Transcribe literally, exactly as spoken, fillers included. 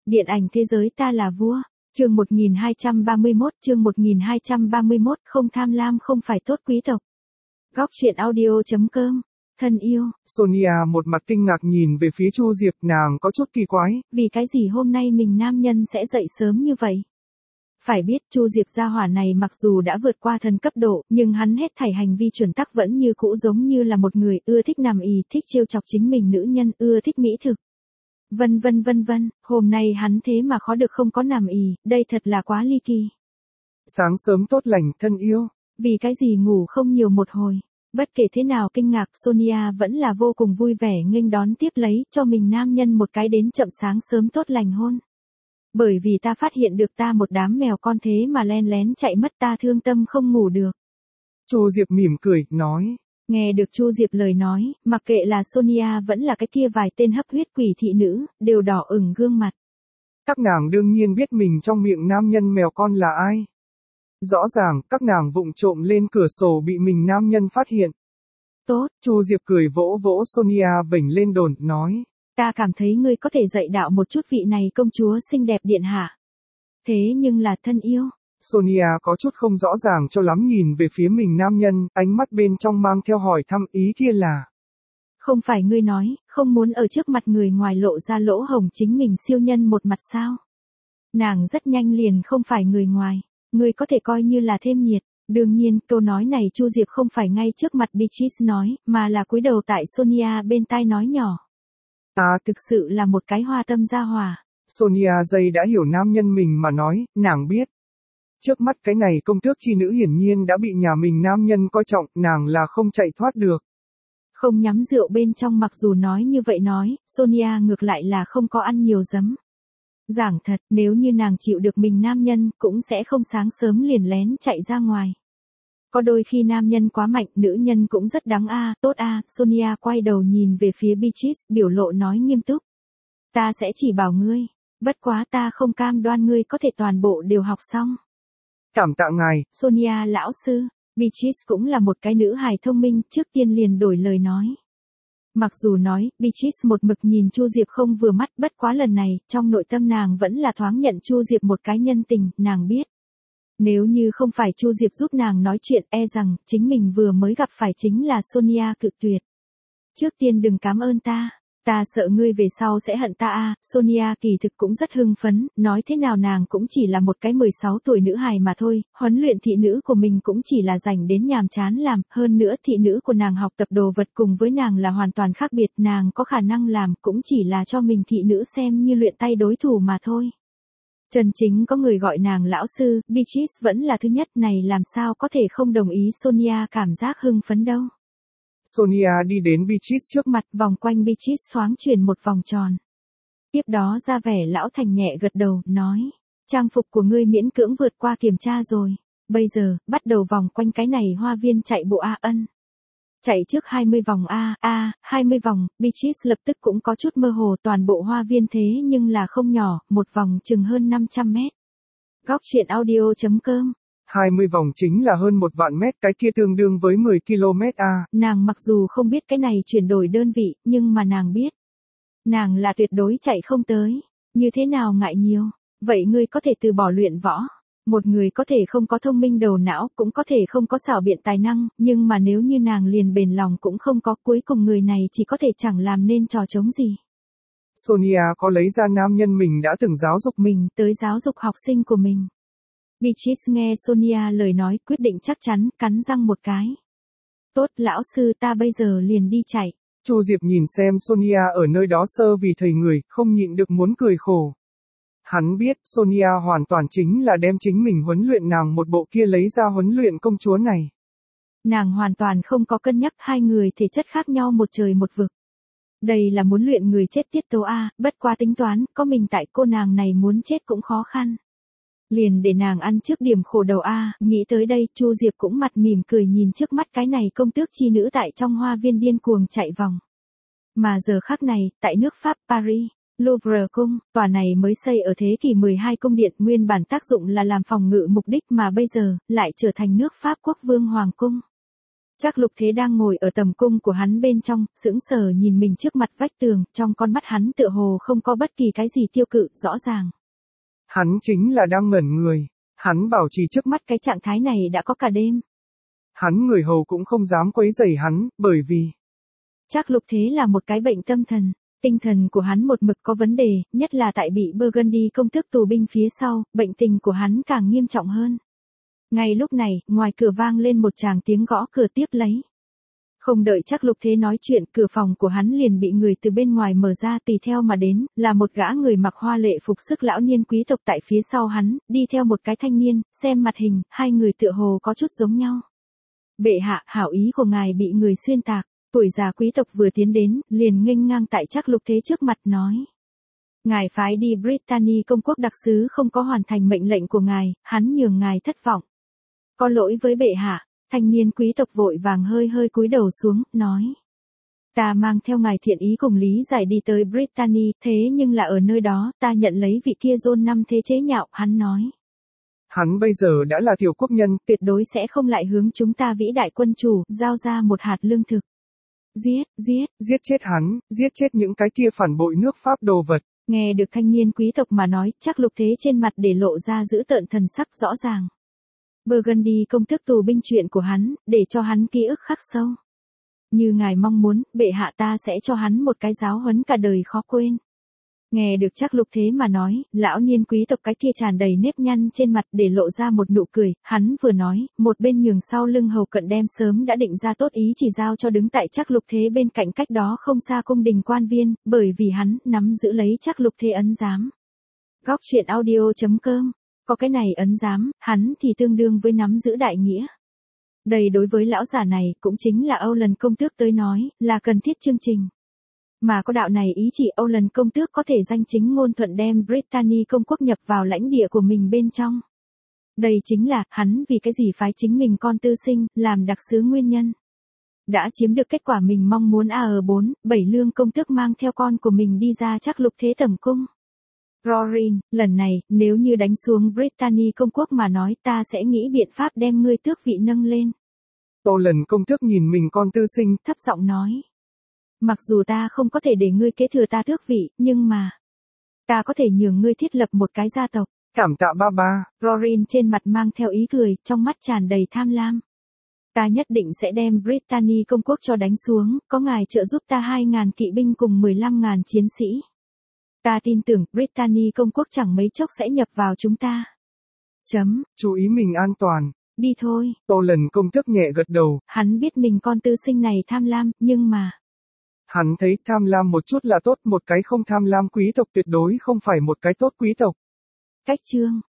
Điện ảnh thế giới ta là vua. Chương một nghìn hai trăm ba mươi mốt, chương một nghìn hai trăm ba mươi mốt, không tham lam không phải tốt quý tộc. Góc truyện audio chấm com. Thân yêu. Sonia một mặt kinh ngạc nhìn về phía Chu Diệp, nàng có chút kỳ quái. Vì cái gì hôm nay mình nam nhân sẽ dậy sớm như vậy? Phải biết Chu Diệp gia hỏa này mặc dù đã vượt qua thần cấp độ, nhưng hắn hết thảy hành vi chuẩn tắc vẫn như cũ giống như là một người ưa thích nằm ì, thích trêu chọc chính mình nữ nhân, ưa thích mỹ thực. Vân vân vân vân, hôm nay hắn thế mà khó được không có nằm ì, đây thật là quá ly kỳ. Sáng sớm tốt lành, thân yêu. Vì cái gì ngủ không nhiều một hồi. Bất kể thế nào kinh ngạc, Sonia vẫn là vô cùng vui vẻ nghênh đón tiếp lấy cho mình nam nhân một cái đến chậm sáng sớm tốt lành hôn. Bởi vì ta phát hiện được ta một đám mèo con thế mà len lén chạy mất, ta thương tâm không ngủ được. Chu Diệp mỉm cười, nói. Nghe được Chu Diệp lời nói, mặc kệ là Sonia vẫn là cái kia vài tên hấp huyết quỷ thị nữ, đều đỏ ửng gương mặt. Các nàng đương nhiên biết mình trong miệng nam nhân mèo con là ai. Rõ ràng, các nàng vụng trộm lên cửa sổ bị mình nam nhân phát hiện. Tốt. Chu Diệp cười vỗ vỗ Sonia vểnh lên đồn, nói. Ta cảm thấy ngươi có thể dạy đạo một chút vị này công chúa xinh đẹp điện hạ. Thế nhưng là thân yêu. Sonia có chút không rõ ràng cho lắm nhìn về phía mình nam nhân, ánh mắt bên trong mang theo hỏi thăm, ý kia là. Không phải ngươi nói, không muốn ở trước mặt người ngoài lộ ra lỗ hổng chính mình siêu nhân một mặt sao? Nàng rất nhanh liền không phải người ngoài, ngươi có thể coi như là thêm nhiệt. Đương nhiên, câu nói này Chu Diệp không phải ngay trước mặt Beatrice nói, mà là cúi đầu tại Sonia bên tai nói nhỏ. À, thực sự là một cái hoa tâm gia hỏa. Sonia dây đã hiểu nam nhân mình mà nói, nàng biết. Trước mắt cái này công tước chi nữ hiển nhiên đã bị nhà mình nam nhân coi trọng, nàng là không chạy thoát được. Không nhắm rượu bên trong, mặc dù nói như vậy nói, Sonia ngược lại là không có ăn nhiều giấm. Giảng thật, nếu như nàng chịu được mình nam nhân, cũng sẽ không sáng sớm liền lén chạy ra ngoài. Có đôi khi nam nhân quá mạnh, nữ nhân cũng rất đáng a, tốt a, Sonia quay đầu nhìn về phía Beatrice, biểu lộ nói nghiêm túc. Ta sẽ chỉ bảo ngươi, bất quá ta không cam đoan ngươi có thể toàn bộ đều học xong. Cảm tạ ngài, Sonia lão sư. Beatrice cũng là một cái nữ hài thông minh, trước tiên liền đổi lời nói. Mặc dù nói, Beatrice một mực nhìn Chu Diệp không vừa mắt, bất quá lần này, trong nội tâm nàng vẫn là thoáng nhận Chu Diệp một cái nhân tình, nàng biết. Nếu như không phải Chu Diệp giúp nàng nói chuyện, e rằng, chính mình vừa mới gặp phải chính là Sonia cự tuyệt. Trước tiên đừng cảm ơn ta. Ta sợ ngươi về sau sẽ hận ta a. Sonia kỳ thực cũng rất hưng phấn, nói thế nào nàng cũng chỉ là một cái mười sáu tuổi nữ hài mà thôi, huấn luyện thị nữ của mình cũng chỉ là dành đến nhàm chán làm, hơn nữa thị nữ của nàng học tập đồ vật cùng với nàng là hoàn toàn khác biệt, nàng có khả năng làm cũng chỉ là cho mình thị nữ xem như luyện tay đối thủ mà thôi. Chân chính có người gọi nàng lão sư, Beatrice vẫn là thứ nhất, này làm sao có thể không đồng ý Sonia cảm giác hưng phấn đâu. Sonia đi đến Beatrice trước mặt, vòng quanh Beatrice thoáng chuyển một vòng tròn. Tiếp đó ra vẻ lão thành nhẹ gật đầu, nói. Trang phục của ngươi miễn cưỡng vượt qua kiểm tra rồi. Bây giờ, bắt đầu vòng quanh cái này hoa viên chạy bộ A ân. Chạy trước hai mươi vòng A, A, hai mươi vòng, Beatrice lập tức cũng có chút mơ hồ, toàn bộ hoa viên thế nhưng là không nhỏ, một vòng chừng hơn năm trăm mét. Góc truyện audio chấm com. hai mươi vòng chính là hơn một vạn mét, cái kia tương đương với mười ki lô mét a. Nàng mặc dù không biết cái này chuyển đổi đơn vị, nhưng mà nàng biết. Nàng là tuyệt đối chạy không tới. Như thế nào ngại nhiều. Vậy ngươi có thể từ bỏ luyện võ. Một người có thể không có thông minh đầu não, cũng có thể không có xảo biện tài năng, nhưng mà nếu như nàng liền bền lòng cũng không có, cuối cùng người này chỉ có thể chẳng làm nên trò trống gì. Sonia có lấy ra nam nhân mình đã từng giáo dục mình tới giáo dục học sinh của mình. Beatrice nghe Sonia lời nói, quyết định chắc chắn, cắn răng một cái. Tốt lão sư, ta bây giờ liền đi chạy. Chu Diệp nhìn xem Sonia ở nơi đó sơ vì thầy người, không nhịn được muốn cười khổ. Hắn biết Sonia hoàn toàn chính là đem chính mình huấn luyện nàng một bộ kia lấy ra huấn luyện công chúa này. Nàng hoàn toàn không có cân nhắc hai người thể chất khác nhau một trời một vực. Đây là muốn luyện người chết tiết tấu A, bất qua tính toán, có mình tại cô nàng này muốn chết cũng khó khăn. Liền để nàng ăn trước điểm khổ đầu A, nghĩ tới đây, Chu Diệp cũng mặt mỉm cười nhìn trước mắt cái này công tước chi nữ tại trong hoa viên điên cuồng chạy vòng. Mà giờ khắc này, tại nước Pháp Paris, Louvre cung, tòa này mới xây ở thế kỷ mười hai cung điện, nguyên bản tác dụng là làm phòng ngự mục đích mà bây giờ, lại trở thành nước Pháp quốc vương hoàng cung. Chắc Lục Thế đang ngồi ở tầm cung của hắn bên trong, sững sờ nhìn mình trước mặt vách tường, trong con mắt hắn tựa hồ không có bất kỳ cái gì tiêu cự, rõ ràng. Hắn chính là đang ngẩn người, hắn bảo trì trước mắt cái trạng thái này đã có cả đêm. Hắn người hầu cũng không dám quấy rầy hắn, bởi vì Chắc Lục Thế là một cái bệnh tâm thần. Tinh thần của hắn một mực có vấn đề, nhất là tại bị Burgundy công tước tù binh phía sau, bệnh tình của hắn càng nghiêm trọng hơn. Ngay lúc này, ngoài cửa vang lên một tràng tiếng gõ cửa tiếp lấy. Không đợi chắc Lục Thế nói chuyện, cửa phòng của hắn liền bị người từ bên ngoài mở ra, tùy theo mà đến, là một gã người mặc hoa lệ phục sức lão niên quý tộc tại phía sau hắn, đi theo một cái thanh niên, xem mặt hình, hai người tựa hồ có chút giống nhau. Bệ hạ, hảo ý của ngài bị người xuyên tạc. Tuổi già quý tộc vừa tiến đến, liền nghênh ngang tại chắc Lục Thế trước mặt nói. Ngài phái đi Brittany công quốc đặc sứ không có hoàn thành mệnh lệnh của ngài, hắn nhường ngài thất vọng. Có lỗi với bệ hạ, thanh niên quý tộc vội vàng hơi hơi cúi đầu xuống, nói. Ta mang theo ngài thiện ý cùng lý giải đi tới Brittany, thế nhưng là ở nơi đó, ta nhận lấy vị kia John năm thế chế nhạo, hắn nói. Hắn bây giờ đã là tiểu quốc nhân, tuyệt đối sẽ không lại hướng chúng ta vĩ đại quân chủ, giao ra một hạt lương thực. Giết, giết, giết chết hắn, giết chết những cái kia phản bội nước Pháp đồ vật. Nghe được thanh niên quý tộc mà nói, chắc Lục Thế trên mặt để lộ ra dữ tợn thần sắc rõ ràng. Burgundy công tước tù binh chuyện của hắn, để cho hắn ký ức khắc sâu. Như ngài mong muốn, bệ hạ ta sẽ cho hắn một cái giáo huấn cả đời khó quên. Nghe được chắc Lục Thế mà nói, lão niên quý tộc cái kia tràn đầy nếp nhăn trên mặt để lộ ra một nụ cười, hắn vừa nói, một bên nhường sau lưng hầu cận đem sớm đã định ra tốt ý chỉ giao cho đứng tại chắc Lục Thế bên cạnh cách đó không xa cung đình quan viên, bởi vì hắn nắm giữ lấy chắc Lục Thế ấn giám. Góc truyện audio chấm com, có cái này ấn giám, hắn thì tương đương với nắm giữ đại nghĩa. Đây đối với lão già này cũng chính là Âu lần công tước tới nói, là cần thiết chương trình. Mà có đạo này ý chỉ Âu lần công tước có thể danh chính ngôn thuận đem Brittany công quốc nhập vào lãnh địa của mình bên trong. Đây chính là, hắn vì cái gì phái chính mình con tư sinh, làm đặc sứ nguyên nhân. Đã chiếm được kết quả mình mong muốn a ở bốn, bảy lương công tước mang theo con của mình đi ra chắc Lục Thế tẩm cung. Rorin, lần này, nếu như đánh xuống Brittany công quốc mà nói ta sẽ nghĩ biện pháp đem ngươi tước vị nâng lên. Âu lần công tước nhìn mình con tư sinh, thấp giọng nói. Mặc dù ta không có thể để ngươi kế thừa ta tước vị, nhưng mà ta có thể nhường ngươi thiết lập một cái gia tộc. Cảm tạ ba ba. Rorin trên mặt mang theo ý cười, trong mắt tràn đầy tham lam. Ta nhất định sẽ đem Brittany công quốc cho đánh xuống, có ngài trợ giúp ta hai ngàn kỵ binh cùng mười lăm ngàn chiến sĩ. Ta tin tưởng Brittany công quốc chẳng mấy chốc sẽ nhập vào chúng ta. Chấm. Chú ý mình an toàn. Đi thôi. Âu lần công tước nhẹ gật đầu. Hắn biết mình con tư sinh này tham lam, nhưng mà hắn thấy tham lam một chút là tốt, một cái không tham lam quý tộc tuyệt đối không phải một cái tốt quý tộc. Cách chương